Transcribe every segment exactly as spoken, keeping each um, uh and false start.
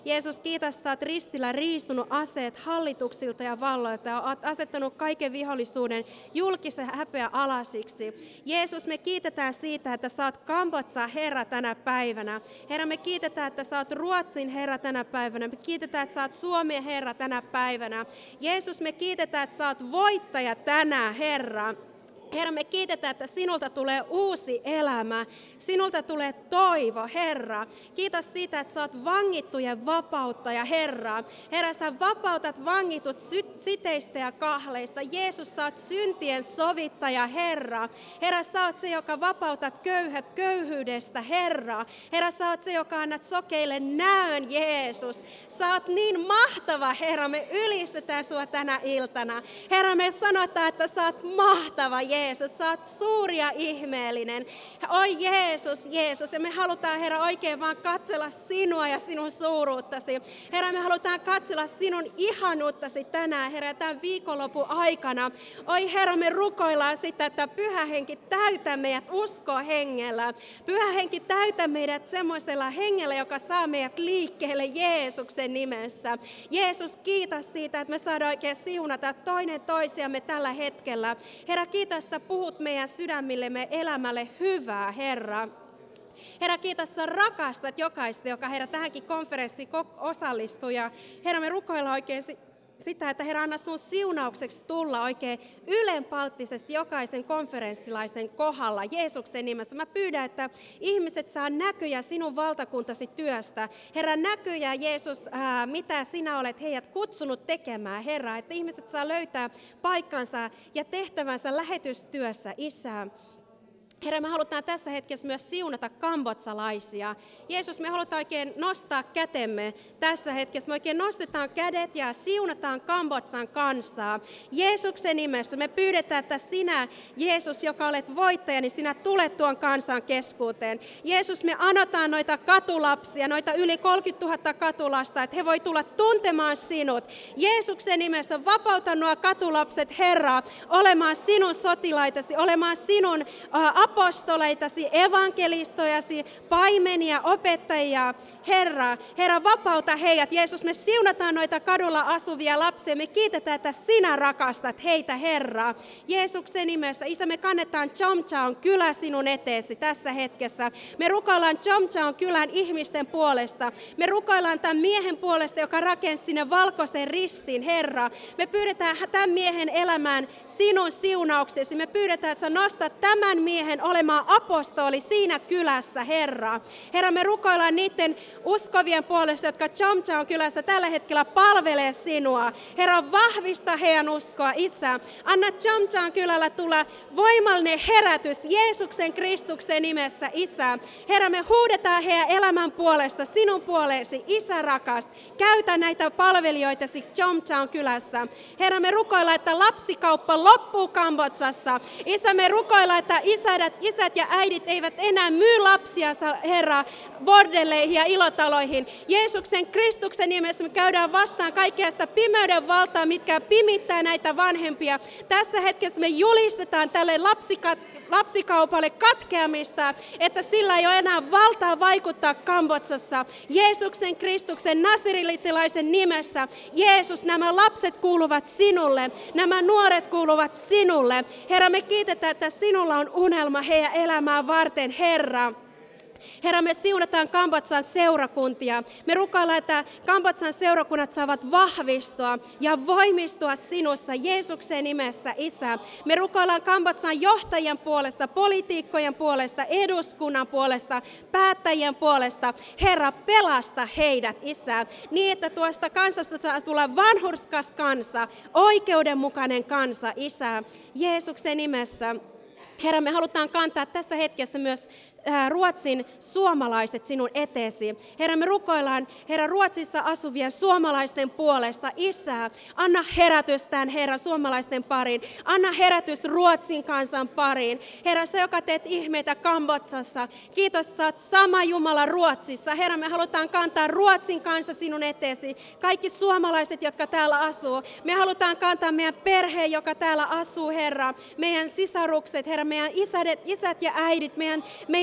Jeesus, kiitos, sä oot ristillä riisunut aseet hallituksilta ja valloilta ja oot asettanut kaiken vihollisuuden julkisen häpeä alasiksi. Jeesus, me kiitetään siitä, että sä oot Kambodžan Herra tänä päivänä. Herra, me kiitetään, että sä oot Ruotsin Herra tänä päivänä. Me kiitetään, että sä oot Suomen Herra tänä päivänä. Jeesus, me kiitetään, että sä oot voittaja tänään, Herra. Herra, me kiitetään, että sinulta tulee uusi elämä. Sinulta tulee toivo, Herra. Kiitos siitä, että sä oot vangittujen vapauttaja, Herra. Herra, sä vapautat vangitut sy- siteistä ja kahleista. Jeesus, sä oot syntien sovittaja, Herra. Herra, sä oot se, joka vapautat köyhät köyhyydestä, Herra. Herra, sä oot se, joka annat sokeille näön, Jeesus. Sä oot niin mahtava, Herra. Me ylistetään sua tänä iltana. Herra, me sanotaan, että sä oot mahtava, Jeesus. Jeesus, sä oot suuri ja ihmeellinen. Oi Jeesus, Jeesus, ja me halutaan, Herra, oikein vaan katsella sinua ja sinun suuruuttasi. Herra, me halutaan katsella sinun ihanuuttasi tänään, Herra, tämän viikonlopun aikana. Oi Herra, me rukoillaan sitä, että Pyhä Henki täytä meidät usko hengellä. Pyhä Henki täytä meidät semmoisella hengellä, joka saa meidät liikkeelle Jeesuksen nimessä. Jeesus, kiitos siitä, että me saadaan oikein siunata toinen toisiamme tällä hetkellä. Herra, kiitos, sä puhut meidän sydämillemme elämälle hyvää, Herra. Herra, kiitos, sä rakastat jokaista, joka Herra tähänkin konferenssiin osallistuu. Ja Herra, me rukoillaan oikein sitä, että Herra, anna sun siunaukseksi tulla oikein ylenpalttisesti jokaisen konferenssilaisen kohdalla Jeesuksen nimessä. Mä pyydän, että ihmiset saa näkyjä sinun valtakuntasi työstä. Herra, näkyjä Jeesus, ää, mitä sinä olet heidät kutsunut tekemään, Herra. Että ihmiset saa löytää paikkansa ja tehtävänsä lähetystyössä, Isä. Herra, me halutaan tässä hetkessä myös siunata kambodsalaisia. Jeesus, me halutaan oikein nostaa kätemme tässä hetkessä. Me oikein nostetaan kädet ja siunataan Kambodžan kansaa. Jeesuksen nimessä me pyydetään, että sinä, Jeesus, joka olet voittaja, niin sinä tulet tuon kansan keskuuteen. Jeesus, me anotaan noita katulapsia, noita yli kolmekymmentätuhatta katulasta, että he voi tulla tuntemaan sinut. Jeesuksen nimessä vapauta nuo katulapset, Herra, olemaan sinun sotilaitasi, olemaan sinun uh, apostoleitasi, evankelistojasi, paimenia, opettajia. Herra, Herra, vapauta heidät. Jeesus, me siunataan noita kadulla asuvia lapsia. Me kiitetään, että sinä rakastat heitä, Herra. Jeesuksen nimessä, Isä, me kannetaan Chomchaon kylä sinun eteesi tässä hetkessä. Me rukoillaan Chomchaon kylän ihmisten puolesta. Me rukoillaan tämän miehen puolesta, joka rakensi sinne valkoisen ristin, Herra. Me pyydetään tämän miehen elämään sinun siunauksesi. Me pyydetään, että sä nostat tämän miehen olemaan apostoli siinä kylässä, Herra. Herra, me rukoillaan niiden uskovien puolesta, jotka Chomchaon kylässä tällä hetkellä palvelee sinua. Herra, vahvista heidän uskoa, Isä. Anna Chomchaon kylällä tulla voimallinen herätys Jeesuksen Kristuksen nimessä, Isä. Herra, me huudetaan heidän elämän puolesta sinun puoleesi, Isä rakas. Käytä näitä palvelijoitasi Chomchaon kylässä. Herra, me rukoillaan, että lapsikauppa loppuu Kambodžassa. Isä, me rukoillaan, että isät, isät ja äidit eivät enää myy lapsiansa, Herra, bordelleihin ja ilotaloihin. Jeesuksen Kristuksen nimessä me käydään vastaan kaikkea sitä pimeyden valtaa, mitkä pimittää näitä vanhempia. Tässä hetkessä me julistetaan tälle lapsikat, lapsikaupalle katkeamista, että sillä ei ole enää valtaa vaikuttaa Kambodžassa. Jeesuksen Kristuksen nasarilitilaisen nimessä. Jeesus, nämä lapset kuuluvat sinulle. Nämä nuoret kuuluvat sinulle. Herra, me kiitetään, että sinulla on unelma heidän elämää varten, Herra. Herra, me siunataan Kambodžan seurakuntia. Me rukoillaan, että Kambodžan seurakunnat saavat vahvistua ja voimistua sinussa Jeesuksen nimessä, Isä. Me rukoillaan Kambodžan johtajien puolesta, poliitikkojen puolesta, eduskunnan puolesta, päättäjien puolesta. Herra, pelasta heidät, Isä, niin että tuosta kansasta saa tulla vanhurskas kansa, oikeudenmukainen kansa, Isä, Jeesuksen nimessä. Herra, me halutaan kantaa tässä hetkessä myös Ruotsin suomalaiset sinun eteesi. Herra, me rukoillaan, Herra, Ruotsissa asuvien suomalaisten puolesta. Isä, anna herätys tämän, Herra, suomalaisten pariin. Anna herätys Ruotsin kansan pariin. Herra, sä, joka teet ihmeitä Kambodžassa. Kiitos, sä oot sama Jumala Ruotsissa. Herra, me halutaan kantaa Ruotsin kanssa sinun eteesi. Kaikki suomalaiset, jotka täällä asuu. Me halutaan kantaa meidän perhe, joka täällä asuu, Herra. Meidän sisarukset, Herra, meidän isät, isät ja äidit, meidän, meidän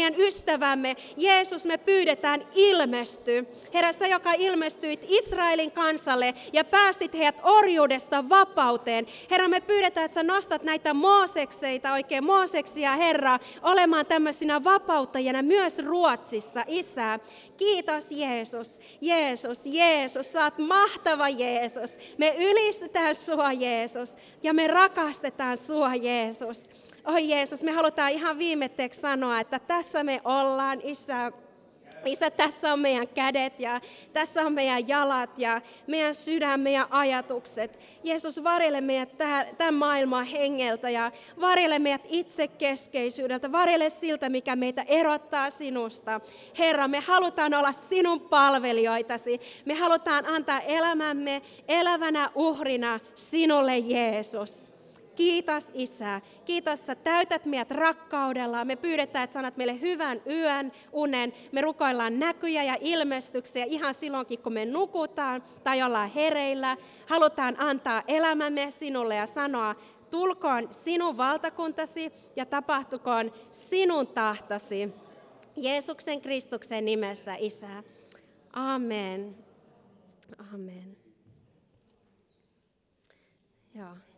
meidän ystävämme. Jeesus, me pyydetään, ilmesty. Herra, sä, joka ilmestyit Israelin kansalle ja päästit heidät orjuudesta vapauteen. Herra, me pyydetään, että sä nostat näitä Moosekseita, oikein Mooseksia, Herra, olemaan tämmöisinä vapauttajina myös Ruotsissa, Isä. Kiitos Jeesus, Jeesus, Jeesus, sä oot mahtava Jeesus. Me ylistetään sua Jeesus ja me rakastetaan sua Jeesus. Oi Jeesus, me halutaan ihan viimeiseksi sanoa, että tässä me ollaan, Isä. Isä, tässä on meidän kädet ja tässä on meidän jalat ja meidän sydän, meidän ajatukset. Jeesus, varjele meidät tämän maailman hengeltä ja varjele meidät itsekeskeisyydeltä, varjele siltä, mikä meitä erottaa sinusta. Herra, me halutaan olla sinun palvelijoitasi. Me halutaan antaa elämämme elävänä uhrina sinulle, Jeesus. Kiitos Isä. Kiitos, sä täytät meidät rakkaudella. Me pyydetään, että sanat meille hyvän yön, unen. Me rukoillaan näkyjä ja ilmestyksiä ihan silloinkin, kun me nukutaan tai ollaan hereillä. Halutaan antaa elämämme sinulle ja sanoa, tulkoon sinun valtakuntasi ja tapahtukoon sinun tahtosi. Jeesuksen Kristuksen nimessä, Isä. Amen. Amen. Joo.